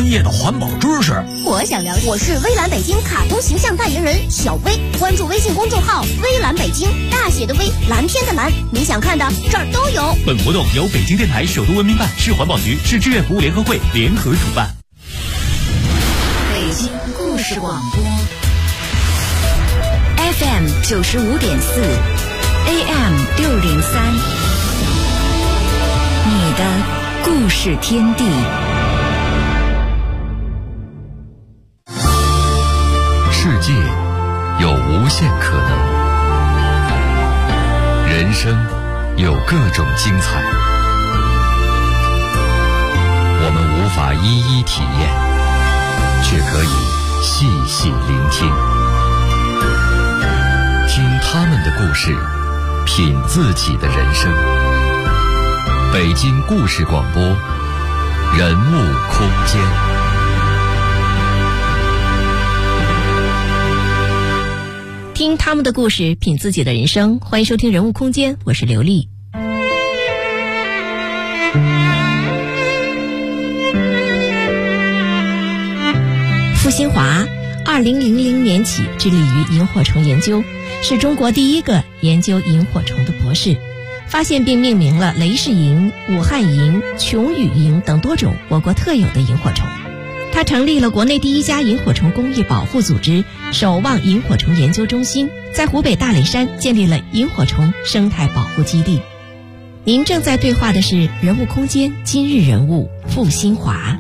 专业的环保知识。 我想了解。我是微蓝北京卡通形象代言人小薇，关注微信公众号微蓝北京，大写的微，蓝天的蓝，你想看的这儿都有。 本活动由北京电台首都文明办、市环保局、市志愿服务联合会联合主办。 北京故事广播 FM 95.4 AM 603，你的故事天地。 世界有无限可能，人生有各种精彩，我们无法一一体验，却可以细细聆听，听他们的故事，品自己的人生。北京故事广播，人物空间。 听他们的故事，品自己的人生。欢迎收听人物空间，我是刘丽。傅新华2000年起致力于萤火虫研究，是中国第一个研究萤火虫的博士，发现并命名了雷氏萤、武汉萤、琼羽萤等多种我国特有的萤火虫。他成立了国内第一家萤火虫工艺保护组织守望萤火虫研究中心，在湖北大雷山建立了萤火虫生态保护基地。您正在对话的是人物空间今日人物傅新华。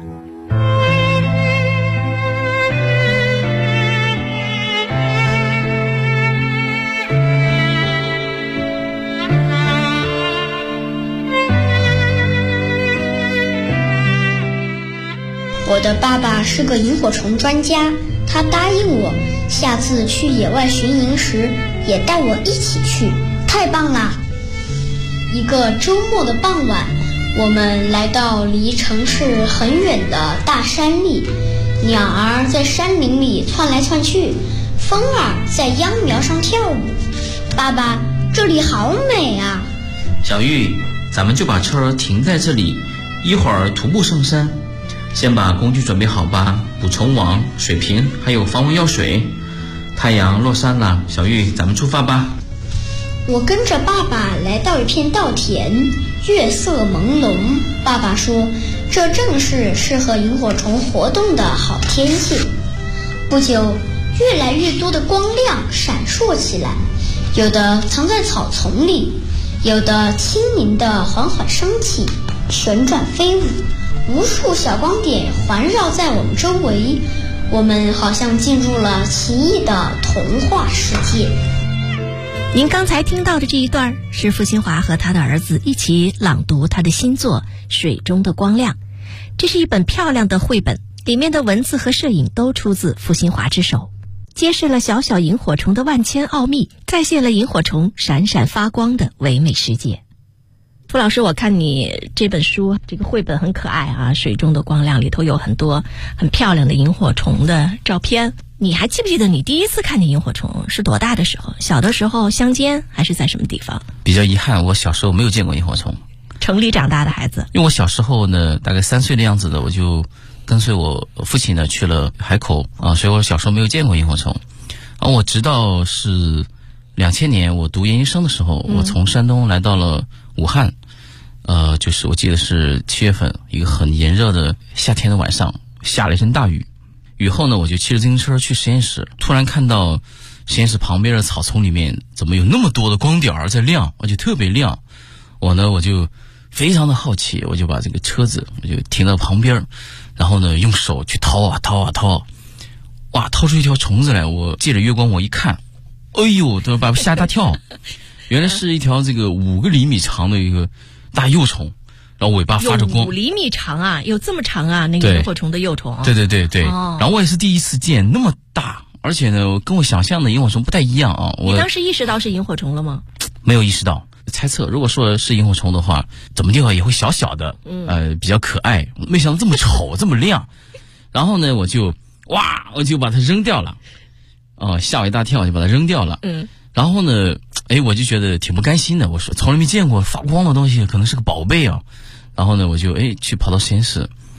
我的爸爸是个萤火虫专家，他答应我下次去野外巡营时也带我一起去，太棒了！一个周末的傍晚，我们来到离城市很远的大山里，鸟儿在山林里窜来窜去，风儿在秧苗上跳舞。爸爸，这里好美啊！ 小玉，咱们就把车停在这里，一会儿徒步上山。先把工具准备好吧，捕虫网、水瓶还有防蚊药水。太阳落山了，小玉，咱们出发吧。 我跟着爸爸来到一片稻田，月色朦胧。爸爸说，这正是适合萤火虫活动的好天气。不久，越来越多的光亮闪烁起来，有的藏在草丛里，有的轻盈地缓缓升起，旋转飞舞。无数小光点环绕在我们周围，我们好像进入了奇异的童话世界。 您刚才听到的这一段是傅新华和他的儿子一起朗读他的新作《水中的光亮》。这是一本漂亮的绘本，里面的文字和摄影都出自傅新华之手，揭示了小小萤火虫的万千奥秘，再现了萤火虫闪闪发光的唯美世界。傅老师，我看你这本书这个绘本很可爱啊，《水中的光亮》里头有很多很漂亮的萤火虫的照片。你还记不记得你第一次看见萤火虫是多大的时候？小的时候乡间还是在什么地方？ 比较遗憾，我小时候没有见过萤火虫。 城里长大的孩子， 因为我小时候呢，大概3岁的样子的，我就跟随我父亲呢去了海口啊，所以我小时候没有见过萤火虫。我直到是2000年我读研究生的时候，我从山东来到了武汉，就是我记得是7月份，一个很炎热的夏天的晚上，下了一阵大雨。雨后呢，我就骑着自行车去实验室，突然看到实验室旁边的草丛里面怎么有那么多的光点儿在亮，而且特别亮。我就非常的好奇，我就把这个车子我就停到旁边，然后呢用手去掏啊掏啊掏，哇，掏出一条虫子来。我借着月光我一看，哎呦，都把我吓一大跳。原来是一条这个5个厘米长的一个大幼虫，然后尾巴发着光。 有5厘米长啊，有这么长啊，那个萤火虫的幼虫。 对。然后我也是第一次见那么大，而且呢跟我想象的萤火虫不太一样啊。 你当时意识到是萤火虫了吗？ 没有意识到，猜测如果说是萤火虫的话，怎么地也会小小的，比较可爱。没想到这么丑这么亮。然后呢我就把它扔掉了，吓我一大跳，就把它扔掉了。然后呢我就觉得挺不甘心的，我说从来没见过发光的东西，可能是个宝贝啊。然后呢我就去跑到实验室，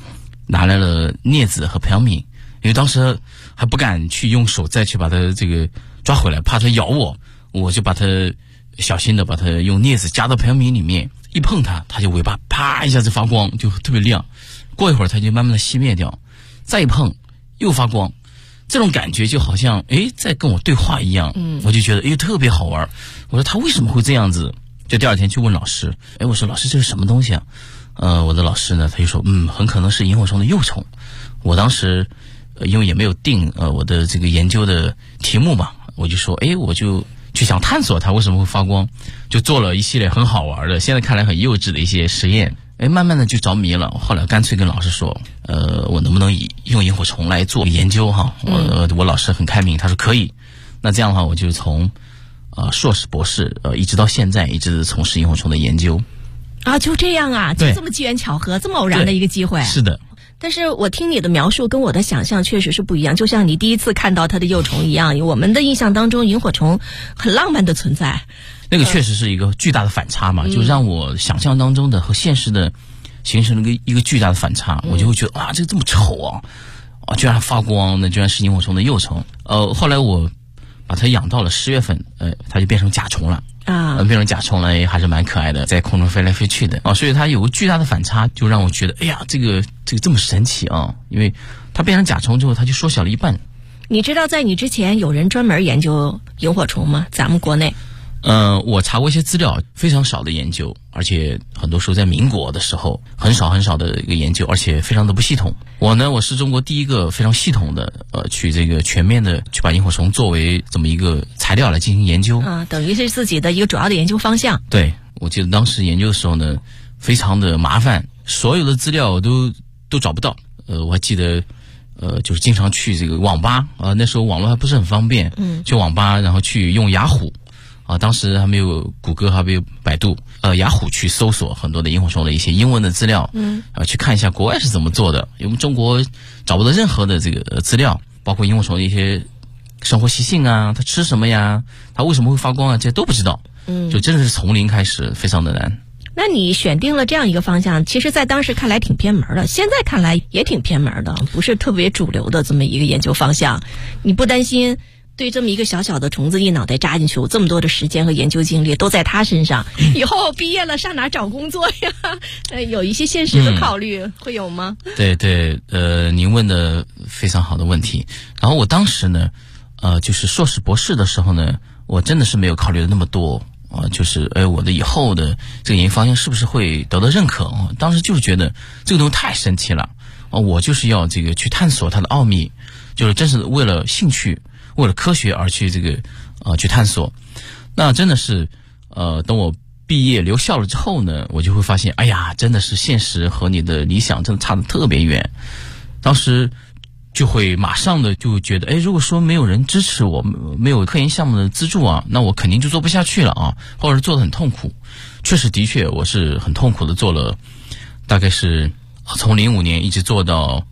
拿来了镊子和培养皿，因为当时还不敢去用手再去把它这个抓回来，怕它咬我就把它小心的把它用镊子夹到培养皿里面，一碰它就尾巴啪一下子发光，就特别亮，过一会儿它就慢慢的熄灭掉，再一碰又发光，这种感觉就好像在跟我对话一样，我就觉得特别好玩。我说他为什么会这样子？就第二天去问老师，我说老师这是什么东西啊？我的老师呢他就说很可能是萤火虫的幼虫。我当时因为也没有定我的这个研究的题目嘛，我就说我就去想探索它为什么会发光，就做了一系列很好玩的，现在看来很幼稚的一些实验。慢慢的就着迷了，后来干脆跟老师说，我能不能用萤火虫来做研究哈？我老师很开明，他说可以。那这样的话，我就从硕士博士一直到现在一直从事萤火虫的研究。 啊，就这样啊，就这么机缘巧合，这么偶然的一个机会。 是的。 但是我听你的描述跟我的想象确实是不一样，就像你第一次看到它的幼虫一样，我们的印象当中萤火虫很浪漫的存在。 那个确实是一个巨大的反差嘛，就让我想象当中的和现实的形成了一个巨大的反差，我就会觉得这个这么丑居然发光，那居然是萤火虫的幼虫。后来我把它养到了10月份，它就变成甲虫了变成甲虫了，还是蛮可爱的，在空中飞来飞去的所以它有个巨大的反差，就让我觉得这个这么神奇因为它变成甲虫之后，它就缩小了一半。 你知道在你之前有人专门研究萤火虫吗？咱们国内我查过一些资料，非常少的研究，而且很多时候在民国的时候很少的一个研究，而且非常的不系统。我是中国第一个非常系统的去这个全面的去把萤火虫作为这么一个材料来进行研究等于是自己的一个主要的研究方向。 对，我记得当时研究的时候呢，非常的麻烦，所有的资料都找不到。我还记得就是经常去这个网吧那时候网络还不是很方便，去网吧然后去用雅虎当时还没有谷歌，还没有百度，雅虎去搜索很多的萤火虫的一些英文的资料，去看一下国外是怎么做的，因为我们中国找不到任何的这个资料，包括萤火虫的一些生活习性它吃什么呀，它为什么会发光这些都不知道，就真的是从零开始，非常的难。 那你选定了这样一个方向，其实在当时看来挺偏门的，现在看来也挺偏门的，不是特别主流的这么一个研究方向。你不担心对这么一个小小的虫子一脑袋扎进去，有这么多的时间和研究精力都在他身上，以后毕业了上哪找工作呀？有一些现实的考虑会有吗？ 对，您问的非常好的问题。然后我当时呢就是硕士博士的时候呢，我真的是没有考虑的那么多就是我的以后的这个研究方向是不是会得到认可当时就是觉得这个东西太神奇了我就是要这个去探索它的奥秘，就是真是为了兴趣，为了科学而去这个去探索。那真的是等我毕业留校了之后呢，我就会发现真的是现实和你的理想真的差得特别远。当时就会马上的就觉得如果说没有人支持我，没有科研项目的资助那我肯定就做不下去了或者做得很痛苦。的确我是很痛苦的做了，大概是从05年一直做到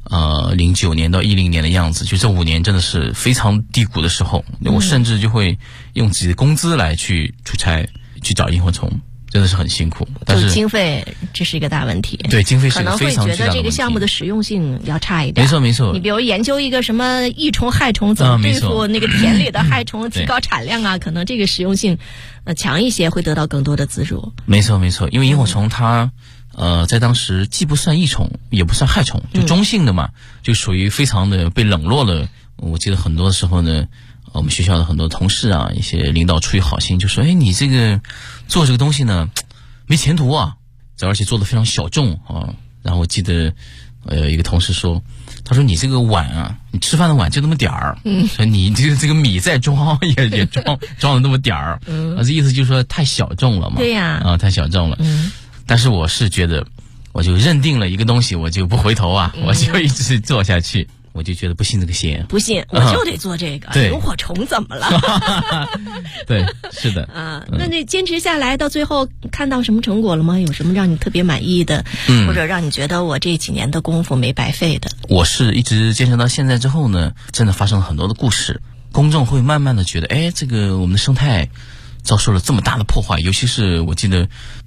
09年到10年的样子，就这5年真的是非常低谷的时候，我甚至就会用自己的工资来去出差去找萤火虫，真的是很辛苦。但是经费这是一个大问题。 对，经费是个非常巨大的问题。可能会觉得这个项目的实用性要差一点。 没错。 你比如研究一个什么益虫害虫怎么对付那个田里的害虫，提高产量可能这个实用性强一些，会得到更多的资助。 没错，因为萤火虫它在当时既不算益虫也不算害虫，就中性的嘛，就属于非常的被冷落了。我记得很多时候呢，我们学校的很多同事一些领导出于好心就说你这个做这个东西呢没前途而且做的非常小众然后我记得一个同事说，他说你这个碗你吃饭的碗就那么点儿说你这个米再装也装了那么点儿这意思就是说太小众了嘛。 对呀太小众了。但是我是觉得我就认定了一个东西，我就不回头我就一直做下去。我就觉得不信这个邪， 不信我就得做这个。萤火虫怎么了？ 对，是的。 那你坚持下来到最后看到什么成果了吗？有什么让你特别满意的，或者让你觉得我这几年的功夫没白费的？ 我是一直坚持到现在之后呢，真的发生了很多的故事，公众会慢慢的觉得这个我们的生态遭受了这么大的破坏，尤其是我记得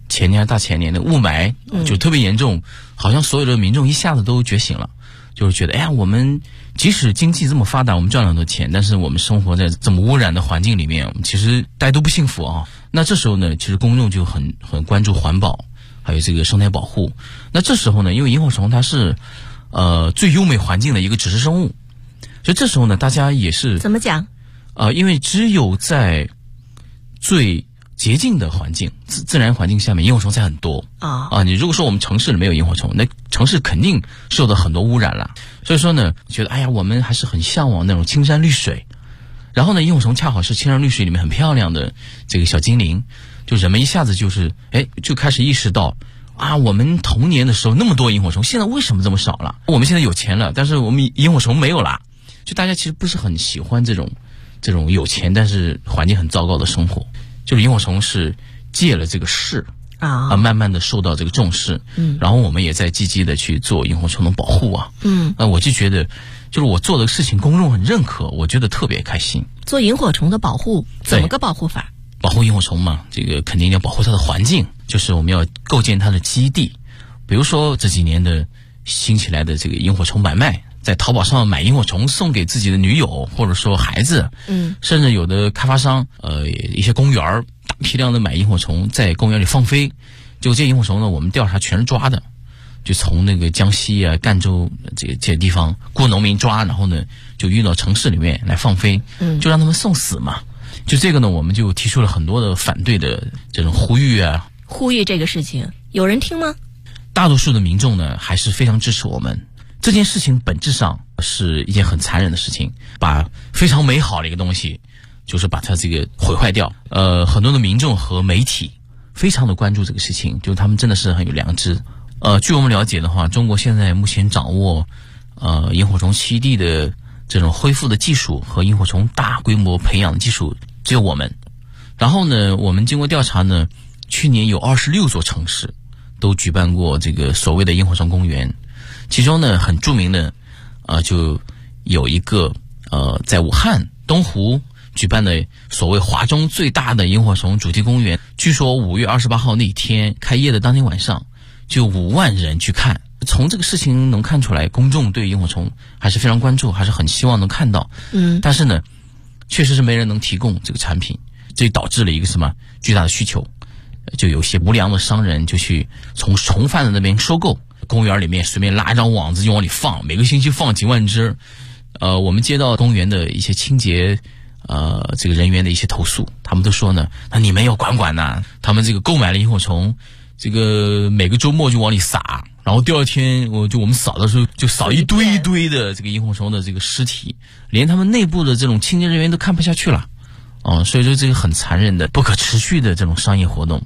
前年大前年的雾霾就特别严重，好像所有的民众一下子都觉醒了，就是觉得哎呀，我们即使经济这么发达，我们赚了很多钱，但是我们生活在这么污染的环境里面，其实大家都不幸福啊。那这时候呢，其实公众就很关注环保，还有这个生态保护。那这时候呢，因为萤火虫它是最优美环境的一个指示生物，所以这时候呢，大家也是怎么讲？ 因为只有在最洁净的环境、自然环境下面，萤火虫才很多你如果说我们城市里没有萤火虫，那城市肯定受到很多污染了。所以说呢，觉得哎呀，我们还是很向往那种青山绿水。然后呢，萤火虫恰好是青山绿水里面很漂亮的这个小精灵，就人们一下子就开始意识到啊，我们童年的时候那么多萤火虫，现在为什么这么少了？我们现在有钱了，但是我们萤火虫没有了。就大家其实不是很喜欢这种有钱但是环境很糟糕的生活。就是萤火虫是借了这个势慢慢的受到这个重视，然后我们也在积极的去做萤火虫的保护我就觉得就是我做的事情公众很认可，我觉得特别开心。 做萤火虫的保护怎么个保护法？ 保护萤火虫嘛，这个肯定要保护它的环境，就是我们要构建它的基地。比如说这几年的兴起来的这个萤火虫买卖，在淘宝上买萤火虫送给自己的女友或者说孩子，甚至有的开发商一些公园大批量的买萤火虫在公园里放飞，就这萤火虫呢，我们调查全是抓的，就从那个江西赣州这些地方雇农民抓，然后呢就运到城市里面来放飞，就让他们送死嘛。就这个呢，我们就提出了很多的反对的这种呼吁呼吁这个事情有人听吗？ 大多数的民众呢还是非常支持我们。这件事情本质上是一件很残忍的事情，把非常美好的一个东西就是把它这个毁坏掉。很多的民众和媒体非常的关注这个事情，就他们真的是很有良知。据我们了解的话，中国现在目前掌握萤火虫栖地的这种恢复的技术和萤火虫大规模培养的技术只有我们。然后呢，我们经过调查呢，去年有26座城市都举办过这个所谓的萤火虫公园。其中呢，很著名的就有一个在武汉东湖举办的所谓华中最大的萤火虫主题公园。据说5月28号那天开业的当天晚上就5万人去看。从这个事情能看出来，公众对萤火虫还是非常关注，还是很希望能看到。但是呢，确实是没人能提供这个产品，这导致了一个什么巨大的需求，就有些无良的商人就去从虫贩子那边收购。公园里面随便拉一张网子就往里放，每个星期放几万只。我们接到公园的一些清洁这个人员的一些投诉，他们都说呢，那你们要管呐。他们这个购买了萤火虫，这个每个周末就往里撒，然后第二天我们扫的时候就扫一堆一堆的这个萤火虫的这个尸体，连他们内部的这种清洁人员都看不下去了所以说这个很残忍的不可持续的这种商业活动。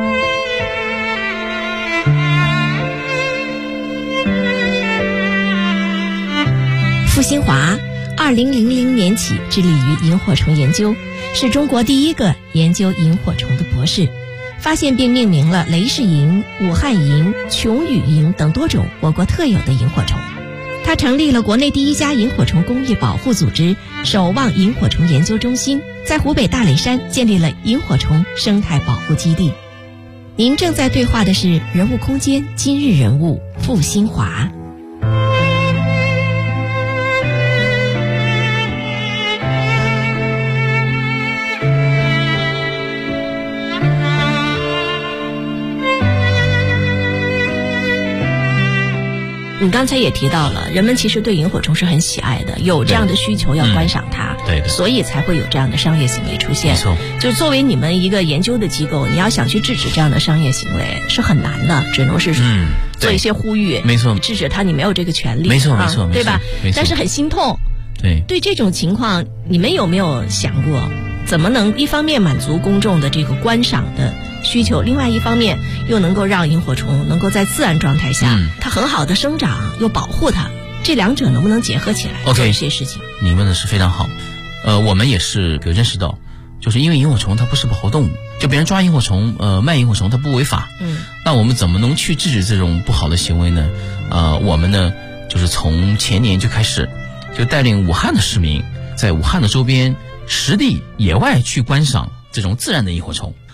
傅新华2000年起致力于萤火虫研究，是中国第一个研究萤火虫的博士，发现并命名了雷氏萤、武汉萤、琼羽萤等多种我国特有的萤火虫。他成立了国内第一家萤火虫公益保护组织守望萤火虫研究中心，在湖北大雷山建立了萤火虫生态保护基地。您正在对话的是人物空间今日人物傅新华。你刚才也提到了，人们其实对萤火虫是很喜爱的，有这样的需求要观赏它， 对， 所以才会有这样的商业行为出现。 没错， 就作为你们一个研究的机构，你要想去制止这样的商业行为是很难的，只能是做一些呼吁。 没错， 制止它你没有这个权利。 没错，没错， 对吧？但是很心痛。对这种情况，你们有没有想过，怎么能一方面满足公众的这个观赏的需求，另外一方面又能够让萤火虫能够在自然状态下它很好的生长又保护它，这两者能不能结合起来做一些事情？ 你问的是非常好。我们也是有认识到，就是因为萤火虫它不是保护动物，就别人抓萤火虫卖萤火虫它不违法，那我们怎么能去制止这种不好的行为呢？我们呢就是从前年就开始就带领武汉的市民在武汉的周边实地野外去观赏这种自然的萤火虫。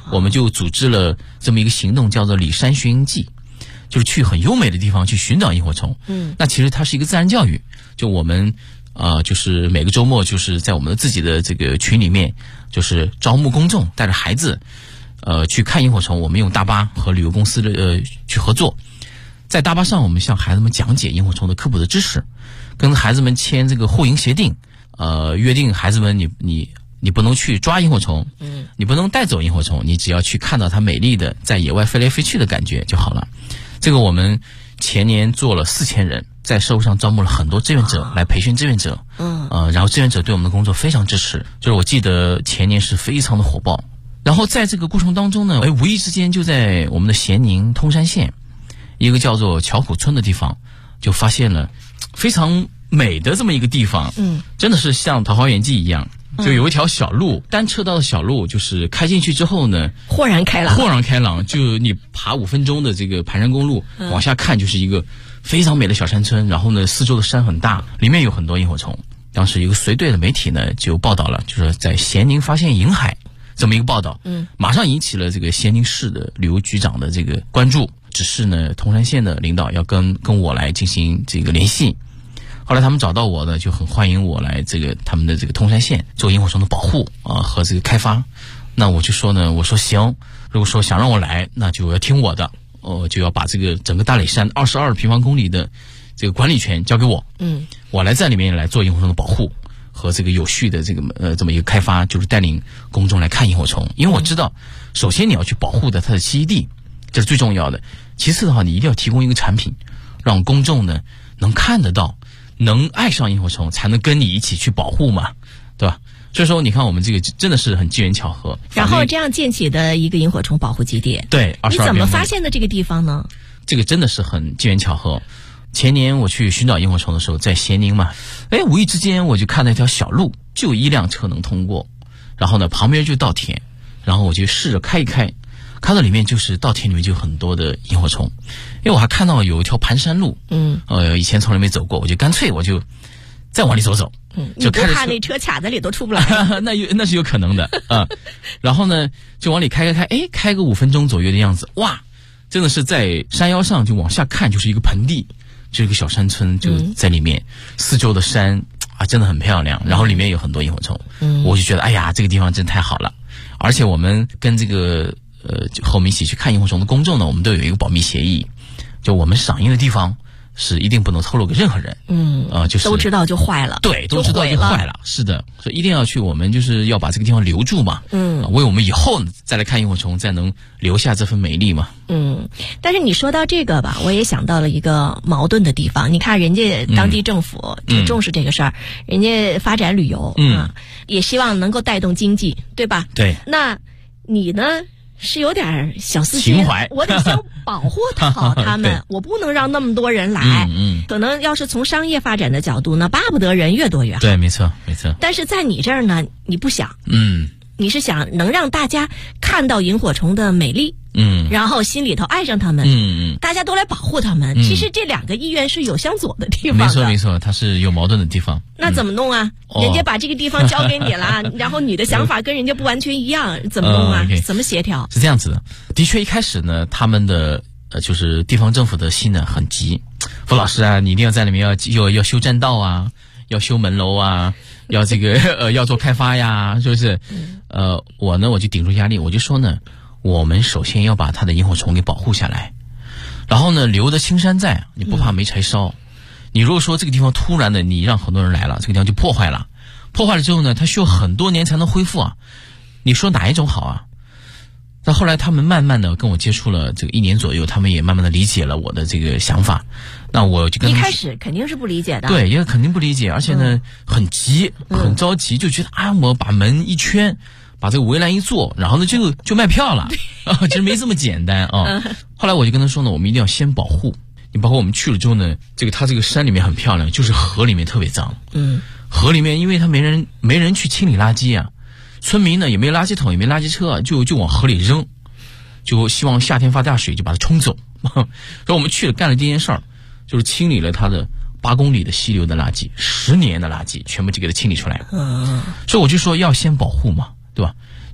我们就组织了这么一个行动，叫做里山寻萤记，就是去很优美的地方去寻找萤火虫。那其实它是一个自然教育，就我们就是每个周末就是在我们的自己的这个群里面，就是招募公众，带着孩子去看萤火虫。我们用大巴和旅游公司的去合作，在大巴上我们向孩子们讲解萤火虫的科普的知识，跟孩子们签这个护萤协定，约定孩子们你不能去抓萤火虫，你不能带走萤火虫，你只要去看到它美丽的在野外飞来飞去的感觉就好了。这个我们前年做了4000人，在社会上招募了很多志愿者来培训志愿者，然后志愿者对我们的工作非常支持，就是我记得前年是非常的火爆。然后在这个过程当中呢，无意之间就在我们的咸宁通山县一个叫做乔虎村的地方，就发现了非常美的这么一个地方，真的是像《桃花源记》一样。就有一条小路，单车道的小路，就是开进去之后呢， 豁然开朗。就你爬5分钟的这个盘山公路，往下看就是一个非常美的小山村。然后呢，四周的山很大，里面有很多萤火虫。当时一个随队的媒体呢就报道了，就是在咸宁发现银海这么一个报道，马上引起了这个咸宁市的旅游局长的这个关注。只是呢，通山县的领导要跟我来进行这个联系。后来他们找到我呢，就很欢迎我来他们的这个通山县做萤火虫的保护和这个开发。那我就说呢，我说行，如果说想让我来，那就要听我的，就要把这个整个大磊山22平方公里的这个管理权交给我，我来在里面来做萤火虫的保护和这个有序的这个这么一个开发，就是带领公众来看萤火虫。因为我知道，首先你要去保护的它的栖息地，这是最重要的。其次的话，你一定要提供一个产品，让公众呢能看得到，能爱上萤火虫，才能跟你一起去保护嘛，对吧？所以说你看我们这个真的是很机缘巧合， 然后这样建起的一个萤火虫保护基地。 对， 你怎么发现的这个地方呢？ 这个真的是很机缘巧合。前年我去寻找萤火虫的时候，在咸宁嘛，无意之间我就看到一条小路，就1辆车能通过，然后呢旁边就稻田，然后我就试着开一开，看到里面就是稻田里面就有很多的萤火虫。因为我还看到有一条盘山路，以前从来没走过，我就干脆我就再往里走走，就开着车， 你不怕那车卡在里头出不来？ 那是有可能的啊。然后呢，就往里开，开个5分钟左右的样子，哇，真的是在山腰上就往下看，就是一个盆地，就是一个小山村就在里面，四周的山真的很漂亮，然后里面有很多萤火虫，我就觉得哎呀，这个地方真太好了。而且我们跟这个和我们一起去看萤火虫的公众呢，我们都有一个保密协议。就我们赏萤的地方是一定不能透露给任何人，就是都知道就坏了， 对，都知道就坏了，是的，所以一定要去，我们就是要把这个地方留住嘛，为我们以后再来看萤火虫，再能留下这份美丽嘛。 但是你说到这个吧，我也想到了一个矛盾的地方。你看人家当地政府挺重视这个事儿，人家发展旅游也希望能够带动经济，对吧？ 对。 那你呢？是有点小私心， 情怀， 我得想保护好他们，我不能让那么多人来。可能要是从商业发展的角度呢，巴不得人越多越好。 对，没错。 但是在你这儿呢，你不想，你是想能让大家看到萤火虫的美丽，然后心里头爱上他们，大家都来保护他们。其实这2个意愿是有相左的地方的。 没错，它是有矛盾的地方。 那怎么弄啊？人家把这个地方交给你了，然后你的想法跟人家不完全一样，怎么弄啊？怎么协调？ 是这样子的，的确一开始呢，他们的就是地方政府的心呢很急，傅老师啊，你一定要在里面要修栈道啊，要修门楼啊，要这个要做开发呀，是不是？我呢我就顶住压力，我就说呢，我们首先要把它的萤火虫给保护下来，然后呢留的青山在，你不怕没柴烧。你如果说这个地方突然的你让很多人来了，这个地方就破坏了之后呢，它需要很多年才能恢复啊。你说哪一种好啊？但后来他们慢慢的跟我接触了这个1年左右，他们也慢慢的理解了我的这个想法。那我就跟他们一开始肯定是不理解的， 对，也肯定不理解，而且呢很急，很着急，就觉得我把门一圈，把这个围栏一做，然后呢就卖票了其实没这么简单啊。后来我就跟他说呢，我们一定要先保护。你包括我们去了之后呢，它这个山里面很漂亮，就是河里面特别脏。河里面因为它没人去清理垃圾啊，村民呢也没垃圾桶，也没垃圾车，就往河里扔，就希望夏天发大水就把它冲走。所以我们去了干了这件事儿，就是清理了它的8公里的溪流的垃圾，10年的垃圾全部就给它清理出来。所以我就说要先保护嘛，对吧？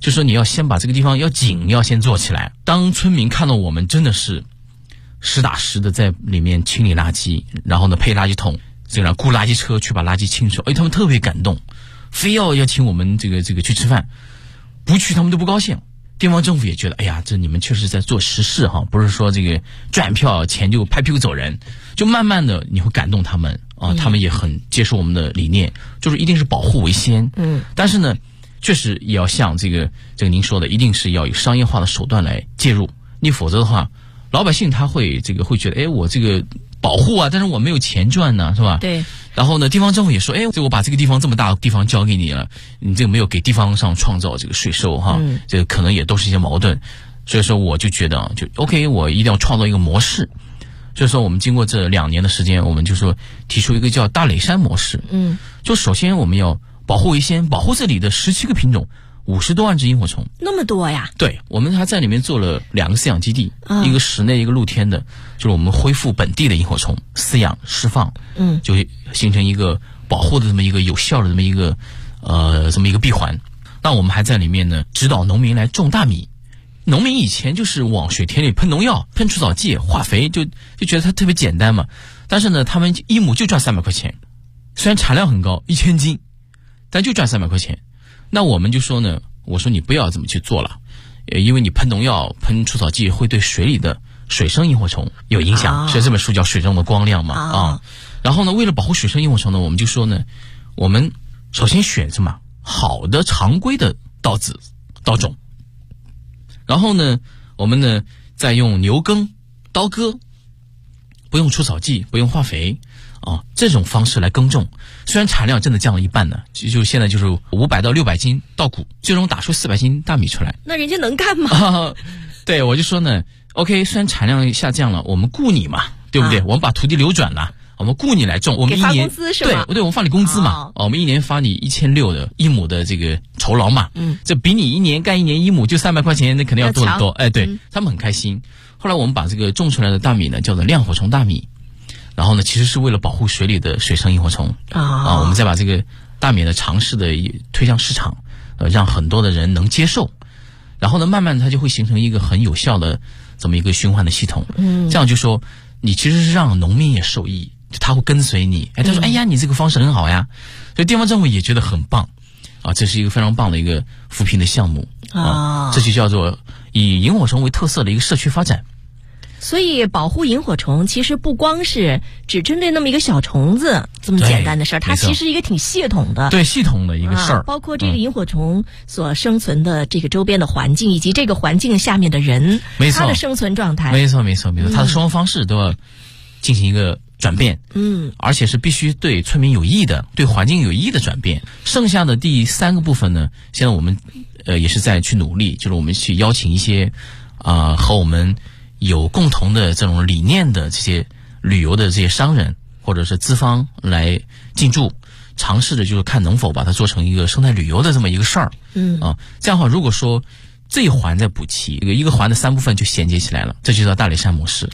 就说你要先把这个地方要先做起来。当村民看到我们真的是实打实的在里面清理垃圾，然后呢配垃圾桶，这样雇垃圾车去把垃圾清走，他们特别感动，非要请我们这个去吃饭，不去他们都不高兴。地方政府也觉得，哎呀，这你们确实在做实事哈，不是说这个赚票钱就拍屁股走人，就慢慢的你会感动他们啊，他们也很接受我们的理念，就是一定是保护为先。但是呢，确实也要像这个您说的，一定是要以商业化的手段来介入，你否则的话，老百姓他会觉得，我这个保护啊，但是我没有钱赚呢，是吧？ 对。 然后呢，地方政府也说，我把这个地方这么大的地方交给你了，你这个没有给地方上创造这个税收哈，这个可能也都是一些矛盾。所以说我就觉得OK， 我一定要创造一个模式。所以说我们经过这2年的时间，我们就说提出一个叫大垒山模式。就首先我们要保护为先，保护这里的17个品种，50多万只萤火虫， 那么多呀？对， 我们还在里面做了2个饲养基地，一个室内一个露天的，就是我们恢复本地的萤火虫饲养释放，就形成一个保护的这么一个有效的这么一个闭环。那我们还在里面呢指导农民来种大米。农民以前就是往水田里喷农药、喷除草剂、化肥，就觉得它特别简单嘛。但是呢，他们一亩就赚300块钱，虽然产量很高，1000斤，但就赚300块钱。那我们就说呢，我说你不要这么去做了，因为你喷农药、喷除草剂会对水里的水生萤火虫有影响，所以这本书叫《水中的光亮》嘛然后呢，为了保护水生萤火虫呢，我们就说呢，我们首先选什么好的常规的稻种，然后呢，我们呢再用牛耕、刀割，不用除草剂，不用化肥这种方式来耕种。虽然产量真的降了一半呢，就现在就是500到600斤稻谷，最终打出400斤大米出来。 那人家能干吗？ 对，我就说呢 ，OK， 虽然产量下降了，我们雇你嘛，对不对？我们把土地流转了，我们雇你来种，我们一年给发工资是吧？ 对，我们发你工资嘛，我们一年发你1600的1亩的这个酬劳嘛，这比你一年干1年1亩就300块钱，那肯定要多得多。对，他们很开心。后来我们把这个种出来的大米呢，叫做亮火虫大米。然后呢，其实是为了保护水里的水生萤火虫我们再把这个大米的尝试的推向市场，让很多的人能接受。然后呢，慢慢它就会形成一个很有效的这么一个循环的系统。这样就说你其实是让农民也受益，他会跟随你。他说哎呀，你这个方式很好呀，所以地方政府也觉得很棒这是一个非常棒的一个扶贫的项目这就叫做以萤火虫为特色的一个社区发展。 所以保护萤火虫其实不光是只针对那么一个小虫子这么简单的事儿，它其实一个挺系统的， 对系统的一个事儿， 包括这个萤火虫所生存的这个周边的环境，以及这个环境下面的人， 没错， 他的生存状态， 没错，他的生活方式都要进行一个转变，而且是必须对村民有益的，对环境有益的转变。剩下的第3个部分呢，现在我们也是在去努力，就是我们去邀请一些和我们有共同的这种理念的这些旅游的这些商人或者是资方来进驻，尝试着就是看能否把它做成一个生态旅游的这么一个事儿。这样的话，如果说这一环再补齐，一个环的3部分就衔接起来了，这就叫大垒山模式。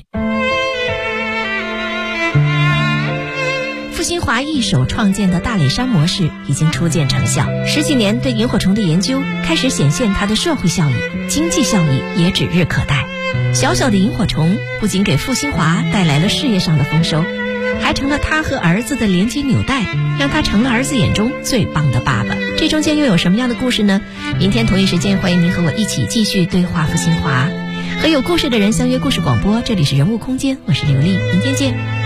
傅新华一手创建的大垒山模式已经初见成效，10几年对萤火虫的研究开始显现它的社会效益，经济效益也指日可待。小小的萤火虫不仅给傅新华带来了事业上的丰收，还成了他和儿子的连接纽带，让他成了儿子眼中最棒的爸爸。这中间又有什么样的故事呢？明天同一时间，欢迎您和我一起继续对话傅新华，和有故事的人相约故事广播。这里是人物空间，我是刘丽，明天见。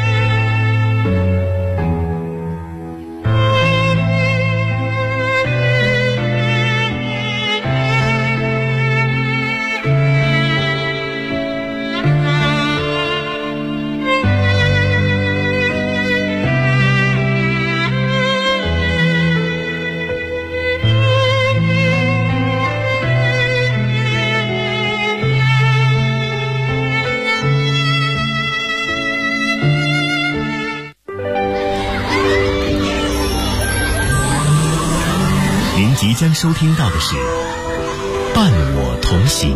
即将收听到的是《伴我同行》。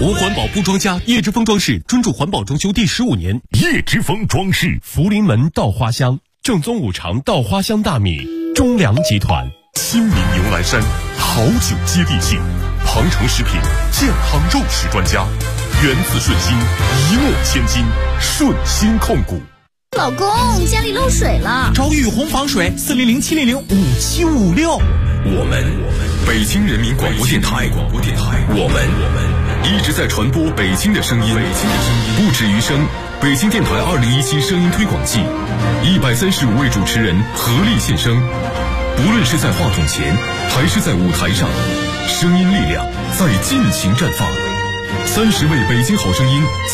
无环保不装家，叶之峰装饰专注环保装修第15年。 叶之峰装饰， 福临门稻花香，正宗五常稻花香大米，中粮集团。 亲民牛栏山，好酒接地气。庞城食品健康肉食专家，源自顺心，一诺千金，顺心控股。 老公，家里漏水了， 找雨虹防水，400-700-5756。 我们北京人民广播电台，我们一直在传播北京的声音，不止于声。北京电台2017声音推广季，135位主持人合力献声，不论是在话筒前还是在舞台上，声音力量在尽情绽放。30位北京好声音